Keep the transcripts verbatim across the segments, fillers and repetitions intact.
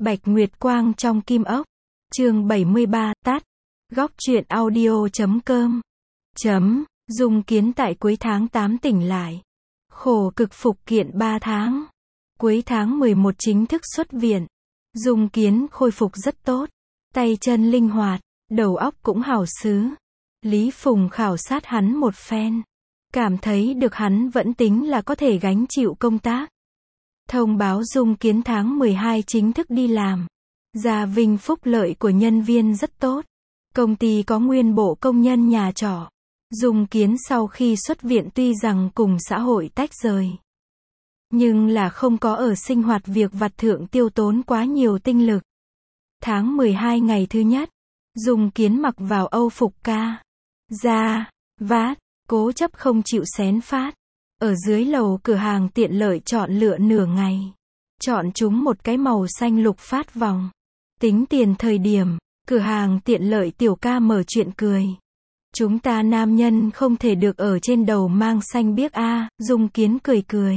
Bạch Nguyệt Quang trong Kim Ốc. Chương bảy mươi ba, tắt. Góc truyện audio chấm com. Chấm. Dung Kiến tại cuối tháng tám tỉnh lại. Khổ cực phục kiện ba tháng. Cuối tháng mười một chính thức xuất viện. Dung Kiến khôi phục rất tốt. Tay chân linh hoạt, đầu óc cũng hảo xứ. Lý Phùng khảo sát hắn một phen. Cảm thấy được hắn vẫn tính là có thể gánh chịu công tác. Thông báo Dung Kiến tháng mười hai chính thức đi làm. Gia Vinh phúc lợi của nhân viên rất tốt. Công ty có nguyên bộ công nhân nhà trọ. Dung Kiến sau khi xuất viện tuy rằng cùng xã hội tách rời, nhưng là không có ở sinh hoạt việc vặt thượng tiêu tốn quá nhiều tinh lực. Tháng mười hai ngày thứ nhất, Dung Kiến mặc vào Âu phục ca, da, vát, cố chấp không chịu xén phát. Ở dưới lầu cửa hàng tiện lợi chọn lựa nửa ngày. Chọn chúng một cái màu xanh lục phát vòng. Tính tiền thời điểm, cửa hàng tiện lợi tiểu ca mở chuyện cười. Chúng ta nam nhân không thể được ở trên đầu mang xanh biếc a, à, Dung Kiến cười cười.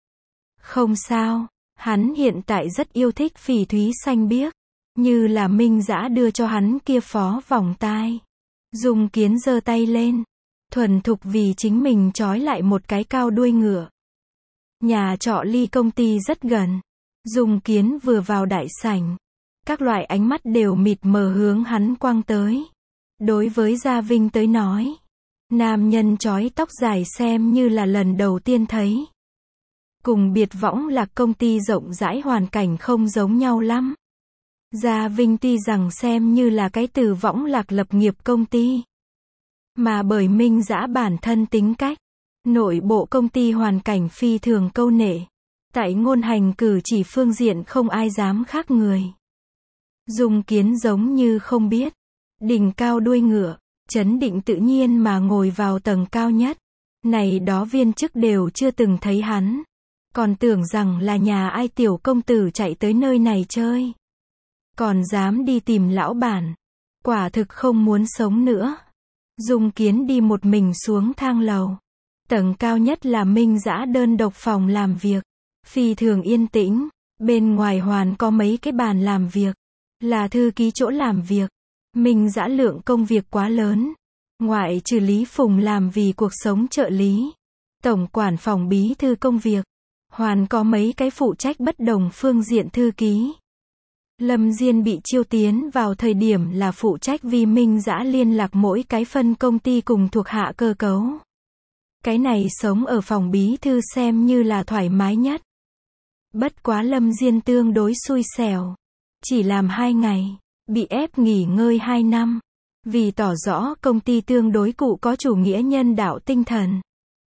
Không sao, hắn hiện tại rất yêu thích phỉ thúy xanh biếc. Như là Minh Dã đưa cho hắn kia phó vòng tai. Dung Kiến giơ tay lên. Thuần thục vì chính mình trói lại một cái cao đuôi ngựa. Nhà trọ ly công ty rất gần. Dung Kiến vừa vào đại sảnh. Các loại ánh mắt đều mịt mờ hướng hắn quăng tới. Đối với Gia Vinh tới nói, nam nhân trói tóc dài xem như là lần đầu tiên thấy. Cùng biệt võng lạc công ty rộng rãi hoàn cảnh không giống nhau lắm. Gia Vinh tuy rằng xem như là cái từ võng lạc lập nghiệp công ty. Mà bởi Minh Dã bản thân tính cách, nội bộ công ty hoàn cảnh phi thường câu nệ. Tại ngôn hành cử chỉ phương diện không ai dám khác người. Dung Kiến giống như không biết. Đỉnh cao đuôi ngựa, chấn định tự nhiên mà ngồi vào tầng cao nhất. Này đó viên chức đều chưa từng thấy hắn. Còn tưởng rằng là nhà ai tiểu công tử chạy tới nơi này chơi. Còn dám đi tìm lão bản. Quả thực không muốn sống nữa. Dung Kiến đi một mình xuống thang lầu. Tầng cao nhất là Minh Dã đơn độc phòng làm việc. Phi thường yên tĩnh. Bên ngoài hoàn có mấy cái bàn làm việc. Là thư ký chỗ làm việc. Minh Dã lượng công việc quá lớn. Ngoại trừ Lý Phùng làm vì cuộc sống trợ lý. Tổng quản phòng bí thư công việc. Hoàn có mấy cái phụ trách bất đồng phương diện thư ký. Lâm Diên bị chiêu tiến vào thời điểm là phụ trách vì Minh Dã liên lạc mỗi cái phân công ty cùng thuộc hạ cơ cấu. Cái này sống ở phòng bí thư xem như là thoải mái nhất. Bất quá Lâm Diên tương đối xui xẻo. Chỉ làm hai ngày, bị ép nghỉ ngơi hai năm. Vì tỏ rõ công ty tương đối cụ có chủ nghĩa nhân đạo tinh thần.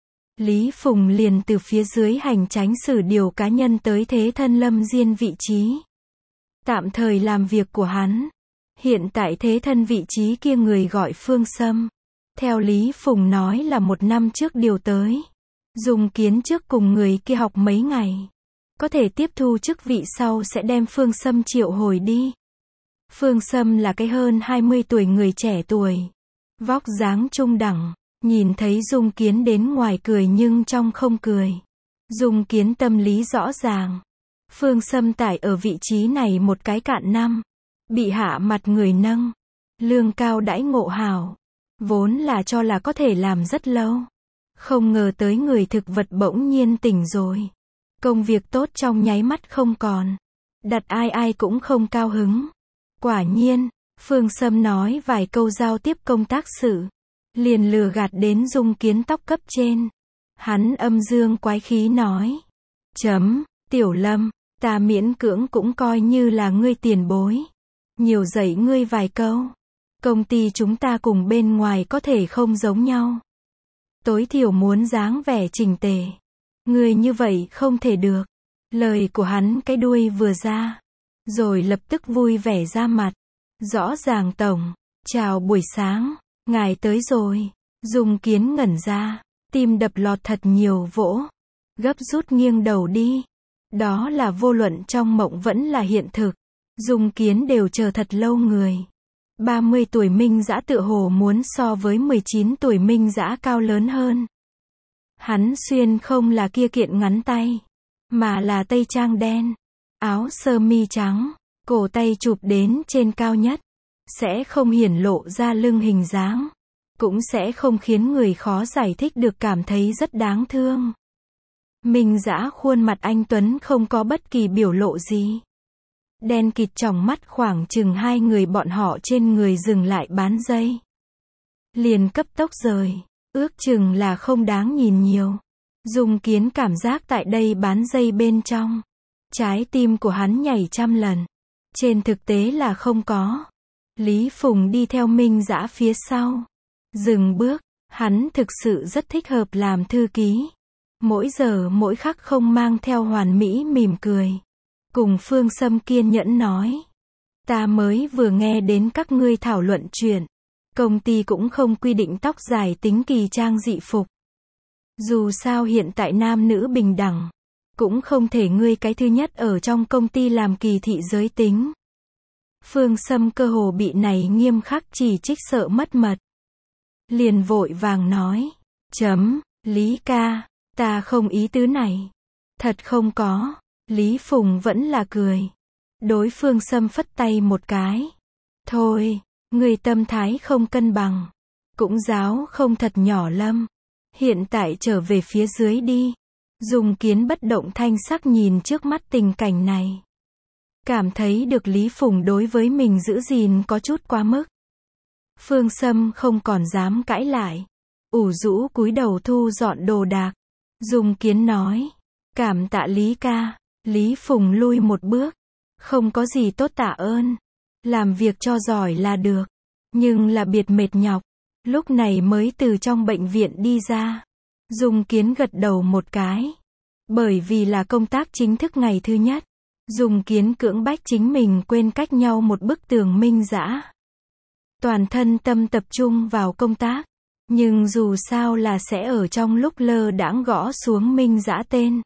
Lý Phùng liền từ phía dưới hành chánh xử điều cá nhân tới thế thân Lâm Diên vị trí. Tạm thời làm việc của hắn. Hiện tại thế thân vị trí kia người gọi Phương Sâm. Theo Lý Phùng nói là một năm trước điều tới. Dung Kiến trước cùng người kia học mấy ngày. Có thể tiếp thu chức vị sau sẽ đem Phương Sâm triệu hồi đi. Phương Sâm là cái hơn hai mươi tuổi người trẻ tuổi. Vóc dáng trung đẳng. Nhìn thấy Dung Kiến đến ngoài cười nhưng trong không cười. Dung Kiến tâm lý rõ ràng. Phương Sâm tải ở vị trí này một cái cạn năm. Bị hạ mặt người nâng. Lương cao đãi ngộ hảo. Vốn là cho là có thể làm rất lâu. Không ngờ tới người thực vật bỗng nhiên tỉnh rồi. Công việc tốt trong nháy mắt không còn. Đặt ai ai cũng không cao hứng. Quả nhiên, Phương Sâm nói vài câu giao tiếp công tác sự. Liền lừa gạt đến Dung Kiến tóc cấp trên. Hắn âm dương quái khí nói. Chấm, Tiểu Lâm, ta miễn cưỡng cũng coi như là ngươi tiền bối. Nhiều dạy ngươi vài câu. Công ty chúng ta cùng bên ngoài có thể không giống nhau. Tối thiểu muốn dáng vẻ chỉnh tề. Ngươi như vậy không thể được. Lời của hắn cái đuôi vừa ra. Rồi lập tức vui vẻ ra mặt. Rõ ràng tổng. Chào buổi sáng. Ngài tới rồi. Dung Kiến ngẩn ra. Tim đập lọt thật nhiều vỗ. Gấp rút nghiêng đầu đi. Đó là vô luận trong mộng vẫn là hiện thực. Dung Kiến đều chờ thật lâu người. ba mươi tuổi Minh Dã tựa hồ muốn so với mười chín tuổi Minh Dã cao lớn hơn. Hắn xuyên không là kia kiện ngắn tay. Mà là tây trang đen. Áo sơ mi trắng. cổ tay chụp đến trên cao nhất, sẽ không hiển lộ ra lưng hình dáng, cũng sẽ không khiến người khó giải thích được cảm thấy rất đáng thương. Minh Dã khuôn mặt anh tuấn không có bất kỳ biểu lộ gì. Đen kịt tròng mắt khoảng chừng hai người bọn họ trên người dừng lại bán dây. Liền cấp tốc rời, ước chừng là không đáng nhìn nhiều. Dung Kiến cảm giác tại đây bán dây bên trong, trái tim của hắn nhảy trăm lần. Trên thực tế là không có. Lý Phùng đi theo Minh Dã phía sau. Dừng bước, hắn thực sự rất thích hợp làm thư ký. Mỗi giờ mỗi khắc không mang theo hoàn mỹ mỉm cười. Cùng Phương Sâm kiên nhẫn nói. Ta mới vừa nghe đến các ngươi thảo luận chuyện. Công ty cũng không quy định tóc dài tính kỳ trang dị phục. Dù sao hiện tại nam nữ bình đẳng. Cũng không thể ngươi cái thứ nhất ở trong công ty làm kỳ thị giới tính. Phương Sâm cơ hồ bị này nghiêm khắc chỉ trích sợ mất mật. Liền vội vàng nói. Chấm, Lý ca, ta không ý tứ này. Thật không có. Lý Phùng vẫn là cười. Đối Phương Sâm phất tay một cái. Thôi, người tâm thái không cân bằng. Cũng giáo không thật nhỏ Lâm. Hiện tại trở về phía dưới đi. Dung Kiến bất động thanh sắc nhìn trước mắt tình cảnh này. Cảm thấy được Lý Phùng đối với mình giữ gìn có chút quá mức. Phương Sâm không còn dám cãi lại. Ủ rũ cúi đầu thu dọn đồ đạc. Dung Kiến nói. Cảm tạ Lý ca. Lý Phùng lui một bước. Không có gì tốt tạ ơn. Làm việc cho giỏi là được. Nhưng là biệt mệt nhọc. Lúc này mới từ trong bệnh viện đi ra. Dung Kiến gật đầu một cái. Bởi vì là công tác chính thức ngày thứ nhất. Dung Kiến cưỡng bách chính mình quên cách nhau một bức tường Minh Dã. Toàn thân tâm tập trung vào công tác. Nhưng dù sao là sẽ ở trong lúc lơ đãng gõ xuống Minh Dã tên.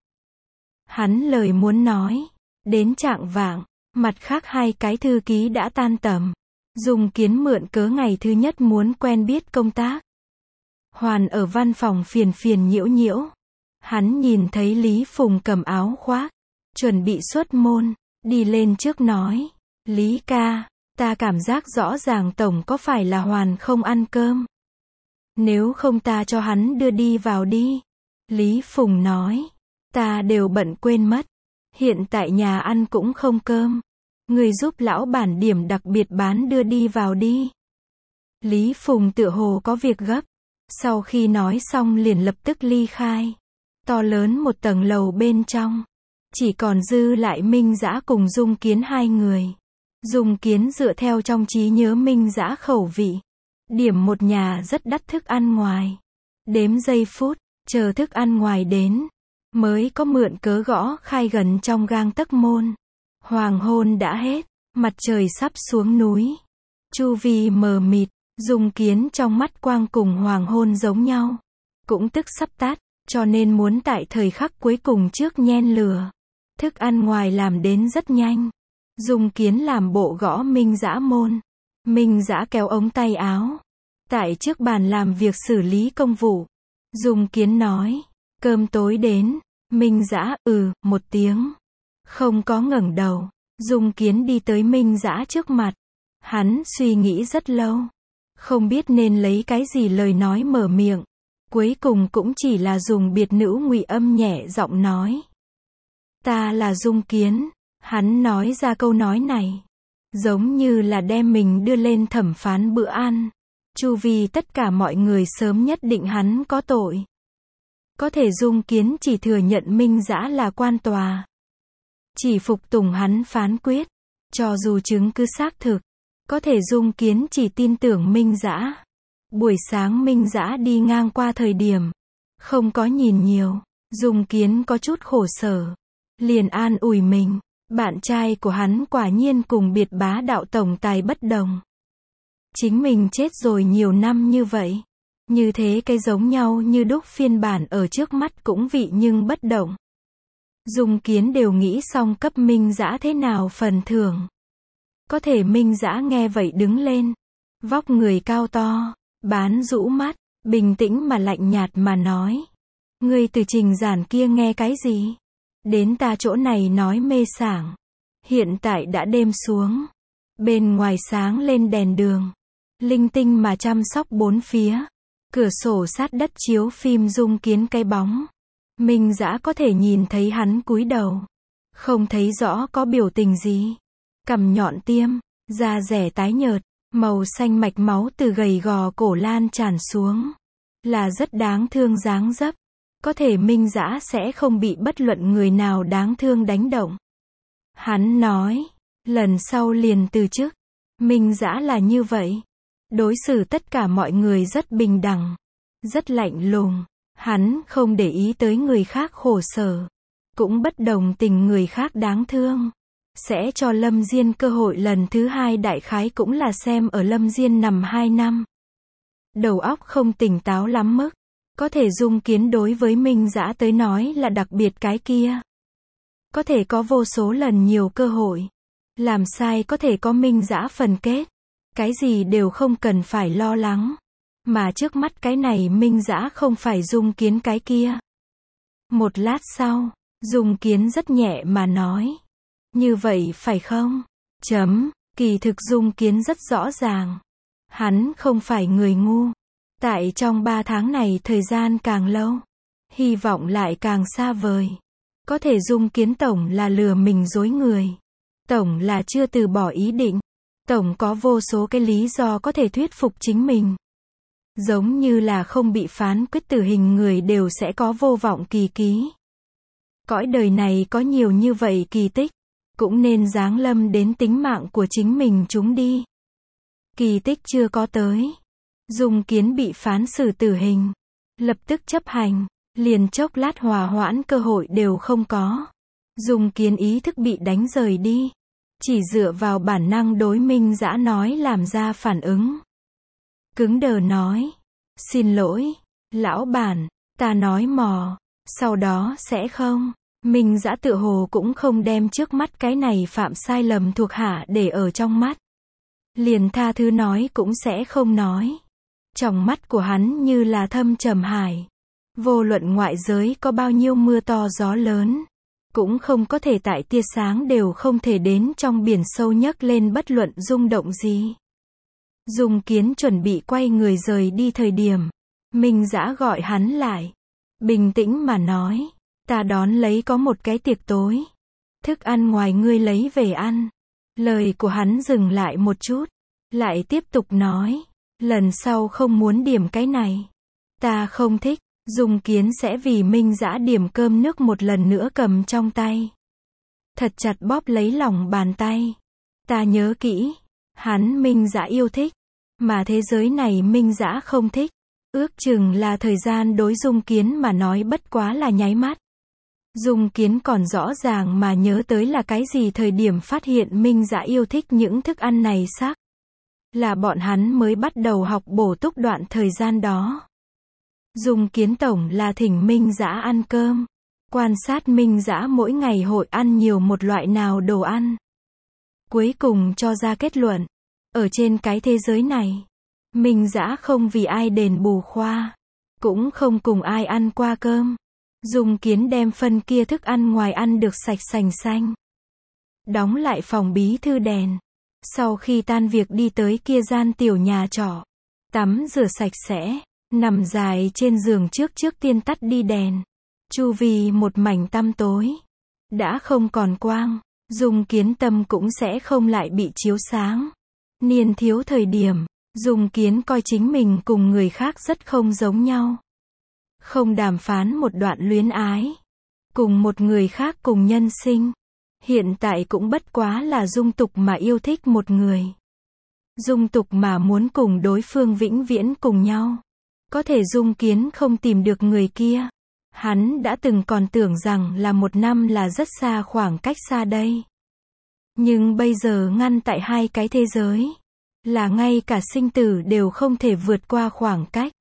Hắn lời muốn nói. Đến trạng vạng, mặt khác hai cái thư ký đã tan tầm. Dung Kiến mượn cớ ngày thứ nhất muốn quen biết công tác. Hoàn ở văn phòng phiền phiền nhiễu nhiễu. Hắn nhìn thấy Lý Phùng cầm áo khoác, chuẩn bị xuất môn, đi lên trước nói. Lý ca, ta cảm giác rõ ràng tổng có phải là Hoàn không ăn cơm. Nếu không ta cho hắn đưa đi vào đi. Lý Phùng nói. Ta đều bận quên mất. Hiện tại nhà ăn cũng không cơm. Người giúp lão bản điểm đặc biệt bán đưa đi vào đi. Lý Phùng tựa hồ có việc gấp. Sau khi nói xong liền lập tức ly khai. To lớn một tầng lầu bên trong. Chỉ còn dư lại Minh Dã cùng Dung Kiến hai người. Dung Kiến dựa theo trong trí nhớ Minh Dã khẩu vị. Điểm một nhà rất đắt thức ăn ngoài. Đếm giây phút, chờ thức ăn ngoài đến. Mới có mượn cớ gõ khai gần trong gang tấc môn. Hoàng hôn đã hết, mặt trời sắp xuống núi. Chu vi mờ mịt, Dung Kiến trong mắt quang cùng hoàng hôn giống nhau. Cũng tức sắp tắt, cho nên muốn tại thời khắc cuối cùng trước nhen lửa. Thức ăn ngoài làm đến rất nhanh. Dung Kiến làm bộ gõ Minh Dã môn. Minh Dã kéo ống tay áo. Tại trước bàn làm việc xử lý công vụ. Dung Kiến nói. Cơm tối đến. Minh Dã, ừ, một tiếng. Không có ngẩng đầu. Dung Kiến đi tới Minh Dã trước mặt. Hắn suy nghĩ rất lâu. Không biết nên lấy cái gì lời nói mở miệng. Cuối cùng cũng chỉ là dùng biệt nữ ngụy âm nhẹ giọng nói. Ta là Dung Kiến. Hắn nói ra câu nói này. Giống như là đem mình đưa lên thẩm phán bữa ăn. Chu vi tất cả mọi người sớm nhất định hắn có tội. Có thể Dung Kiến chỉ thừa nhận Minh Dã là quan tòa. Chỉ phục tùng hắn phán quyết. Cho dù chứng cứ xác thực. Có thể Dung Kiến chỉ tin tưởng Minh Dã. Buổi sáng Minh Dã đi ngang qua thời điểm. Không có nhìn nhiều. Dung Kiến có chút khổ sở. Liền an ủi mình. Bạn trai của hắn quả nhiên cùng biệt bá đạo tổng tài bất đồng. Chính mình chết rồi nhiều năm như vậy. Như thế cái giống nhau như đúc phiên bản ở trước mắt cũng vị nhưng bất động. Dung Kiến đều nghĩ xong cấp Minh Dã thế nào phần thưởng. Có thể Minh Dã nghe vậy đứng lên. Vóc người cao to, bán rũ mắt, bình tĩnh mà lạnh nhạt mà nói. Ngươi từ Trình Giản kia nghe cái gì? Đến ta chỗ này nói mê sảng. Hiện tại đã đêm xuống. Bên ngoài sáng lên đèn đường. Linh tinh mà chăm sóc bốn phía. Cửa sổ sát đất chiếu phim Dung Kiến cái bóng. Minh Dã có thể nhìn thấy hắn cúi đầu. Không thấy rõ có biểu tình gì. Cằm nhọn tiêm, da rẻ tái nhợt, màu xanh mạch máu từ gầy gò cổ lan tràn xuống. Là rất đáng thương dáng dấp. Có thể Minh Dã sẽ không bị bất luận người nào đáng thương đánh động. Hắn nói, lần sau liền từ chức. Minh Dã là như vậy. Đối xử tất cả mọi người rất bình đẳng. Rất lạnh lùng. Hắn không để ý tới người khác khổ sở. Cũng bất đồng tình người khác đáng thương. Sẽ cho Lâm Diên cơ hội lần thứ hai, đại khái cũng là xem ở Lâm Diên nằm hai năm. Đầu óc không tỉnh táo lắm mức. Có thể Dung Kiến đối với Minh Dã tới nói là đặc biệt cái kia. Có thể có vô số lần nhiều cơ hội. Làm sai có thể có Minh Dã phần kết. Cái gì đều không cần phải lo lắng. Mà trước mắt cái này Minh Dã không phải Dung Kiến cái kia. Một lát sau, Dung Kiến rất nhẹ mà nói. Như vậy phải không? Chấm, kỳ thực Dung Kiến rất rõ ràng. Hắn không phải người ngu. Tại trong ba tháng này thời gian càng lâu, hy vọng lại càng xa vời. Có thể Dung Kiến tổng là lừa mình dối người. Tổng là chưa từ bỏ ý định. Tổng có vô số cái lý do có thể thuyết phục chính mình. Giống như là không bị phán quyết tử hình người đều sẽ có vô vọng kỳ ký. Cõi đời này có nhiều như vậy kỳ tích. Cũng nên giáng lâm đến tính mạng của chính mình chúng đi. Kỳ tích chưa có tới. Dung Kiến bị phán xử tử hình. Lập tức chấp hành. Liền chốc lát hòa hoãn cơ hội đều không có. Dung Kiến ý thức bị đánh rời đi. Chỉ dựa vào bản năng đối Minh Dã nói làm ra phản ứng. Cứng đờ nói. Xin lỗi, lão bản, ta nói mò. Sau đó sẽ không. Minh Dã tựa hồ cũng không đem trước mắt cái này phạm sai lầm thuộc hạ để ở trong mắt. Liền tha thứ nói cũng sẽ không nói. Trong mắt của hắn như là thâm trầm hải. Vô luận ngoại giới có bao nhiêu mưa to gió lớn. Cũng không có thể tại tia sáng đều không thể đến trong biển sâu nhấc lên bất luận rung động gì. Dung Kiến chuẩn bị quay người rời đi thời điểm. Minh Dã gọi hắn lại. Bình tĩnh mà nói. Ta đón lấy có một cái tiệc tối. Thức ăn ngoài ngươi lấy về ăn. Lời của hắn dừng lại một chút. Lại tiếp tục nói. Lần sau không muốn điểm cái này. Ta không thích. Dung Kiến sẽ vì Minh Dã điểm cơm nước một lần nữa cầm trong tay. Thật chặt bóp lấy lòng bàn tay. Ta nhớ kỹ. Hắn Minh Dã yêu thích. Mà thế giới này Minh Dã không thích. Ước chừng là thời gian đối Dung Kiến mà nói bất quá là nháy mắt. Dung Kiến còn rõ ràng mà nhớ tới là cái gì thời điểm phát hiện Minh Dã yêu thích những thức ăn này sắc. Là bọn hắn mới bắt đầu học bổ túc đoạn thời gian đó. Dung Kiến tổng là thỉnh Minh Dã ăn cơm. Quan sát Minh Dã mỗi ngày hội ăn nhiều một loại nào đồ ăn. Cuối cùng cho ra kết luận. Ở trên cái thế giới này, Minh Dã không vì ai đền bù khoa. Cũng không cùng ai ăn qua cơm. Dung Kiến đem phân kia thức ăn ngoài ăn được sạch sành xanh. Đóng lại phòng bí thư đèn. Sau khi tan việc đi tới kia gian tiểu nhà trọ. Tắm rửa sạch sẽ. Nằm dài trên giường trước trước tiên tắt đi đèn. Chu vi một mảnh tăm tối. Đã không còn quang. Dung Kiến tâm cũng sẽ không lại bị chiếu sáng. Niên thiếu thời điểm. Dung Kiến coi chính mình cùng người khác rất không giống nhau. Không đàm phán một đoạn luyến ái. Cùng một người khác cùng nhân sinh. Hiện tại cũng bất quá là dung tục mà yêu thích một người. Dung tục mà muốn cùng đối phương vĩnh viễn cùng nhau. Có thể Dung Kiến không tìm được người kia. Hắn đã từng còn tưởng rằng là một năm là rất xa khoảng cách xa đây. Nhưng bây giờ ngăn tại hai cái thế giới. Là ngay cả sinh tử đều không thể vượt qua khoảng cách.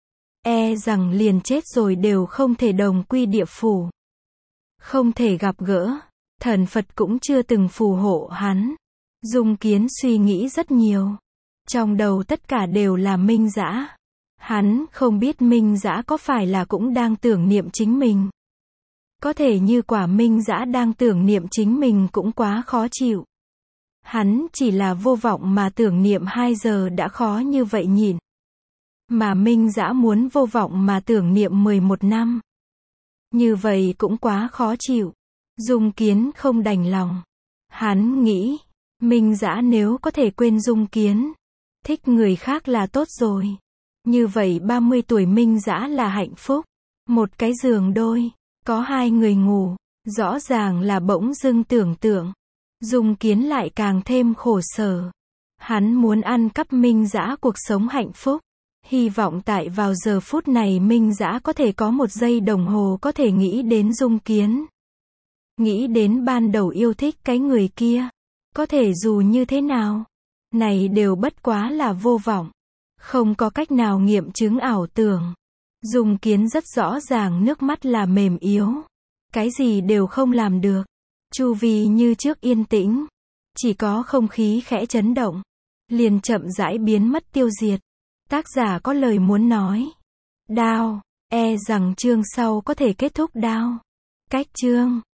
E rằng liền chết rồi đều không thể đồng quy địa phủ. Không thể gặp gỡ. Thần Phật cũng chưa từng phù hộ hắn. Dung Kiến suy nghĩ rất nhiều. Trong đầu tất cả đều là Minh Dã. Hắn không biết Minh Dã có phải là cũng đang tưởng niệm chính mình. Có thể như Quả Minh Dã đang tưởng niệm chính mình cũng quá khó chịu. Hắn chỉ là vô vọng mà tưởng niệm hai giờ đã khó như vậy nhịn. Mà Minh Dã muốn vô vọng mà tưởng niệm mười một năm. Như vậy cũng quá khó chịu. Dung Kiến không đành lòng. Hắn nghĩ, Minh Dã nếu có thể quên Dung Kiến, thích người khác là tốt rồi. Như vậy ba mươi tuổi Minh Dã là hạnh phúc. Một cái giường đôi, có hai người ngủ, rõ ràng là bỗng dưng tưởng tượng. Dung Kiến lại càng thêm khổ sở. Hắn muốn ăn cắp Minh Dã cuộc sống hạnh phúc. Hy vọng tại vào giờ phút này Minh Dã có thể có một giây đồng hồ có thể nghĩ đến Dung Kiến. Nghĩ đến ban đầu yêu thích cái người kia. Có thể dù như thế nào. Này đều bất quá là vô vọng. Không có cách nào nghiệm chứng ảo tưởng. Dung Kiến rất rõ ràng nước mắt là mềm yếu. Cái gì đều không làm được. Chu vi như trước yên tĩnh. Chỉ có không khí khẽ chấn động. Liền chậm rãi biến mất tiêu diệt. Tác giả có lời muốn nói. Đao. E rằng chương sau có thể kết thúc đao. Cách chương.